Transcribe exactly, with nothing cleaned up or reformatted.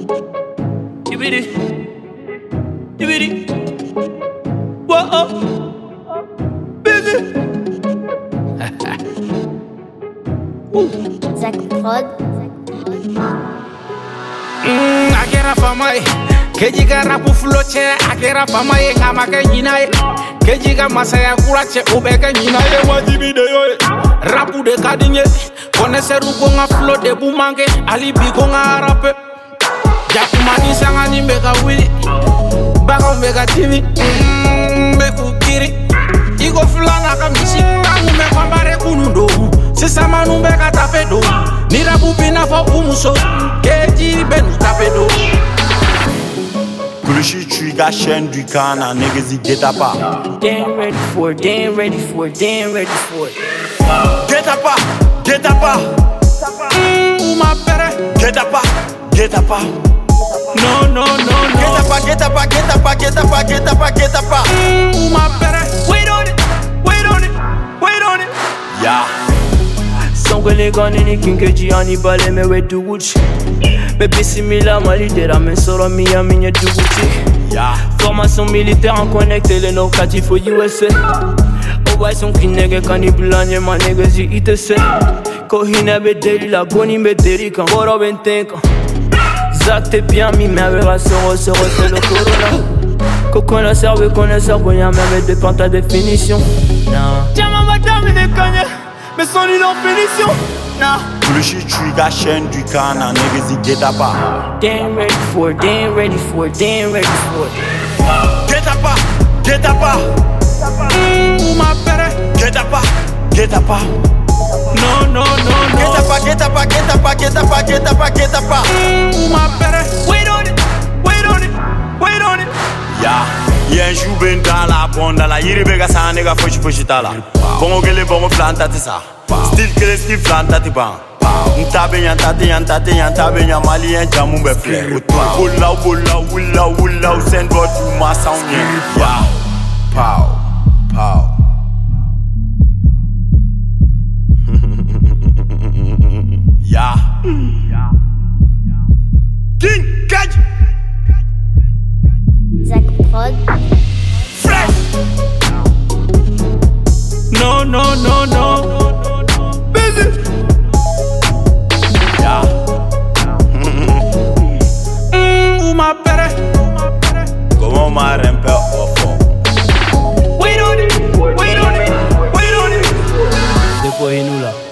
Dibidi, dibidi, whoa, oh, busy. Zach Prod. Mm, akera famai, kejiga rapu floche, akera famai ngama ke nyinae, kejiga masaya kurache ubeke nyinae wajibi de yo. Rapu de kadinye, koneseru ko nga flow de bumange, alibi ko nga rape. Jakumani sanga ni mega wili, baka mega timi, mm, meku kiri. Igo fulana kamisi, kangu me kwambare kunundo. Sisa manu mega tapedo, ni rapu bina fa umuso, keji benu tapedo. Kulushi trigger chaîne du Ghana, niggas y get up. Damn ready for it, damn ready for it, damn ready for it. Get up, get up. Mm, ma pere, Get up, get up. no no no no. Get up, get up, get up, get up, get up, get up. Mm, ma pere, wait on it, wait on it, wait on it. Yeah. Songole gani ni kingeji ani bale me we duguchi. Me bisimila malidera men soro miya minye duguchi. Yeah. Formation militaire en connecté les locatifs au U S A. Obai son kinege kani blanye manege zi I T C. Kohine be deri la goni be deri kan boro ben tenka. Zach t'es bien mis mais avec la soro se refait le corona. Kokona serve connaisseur boya même avec deux pentes à définition. Nah. Jama madame ne kanye. Mais son île en finition, nah. Kulushi trigger chaîne du Ghana, niggas y get up. Damn ready for it, damn ready for it, damn ready for it. Get up, get up. Mm, ma pere, Get up, get up. no no no no. Get up, get up, get up, get up, get up, get up. Mm, ma pere, Wait on it, wait on it, wait on it. Yeah. Yen jou ben dans la bonda la yiri bega sa nega foshi foshi tala. Bongo gele bongo planta tisa. Still kele still planta tiba. Ntabe nyan tate nyan tate nyan tabe nyan mali yen jamu be fle. Bola bola wula wula send God to my sound yeah. Pow pow. Yeah. King Kaj. Zach Prod. Fresh. no no no no. Busy. Yeah. Mm, ma pere, Comment ma rempe au fond. Wait on it, wait on it, wait on it. De quoi il nous là?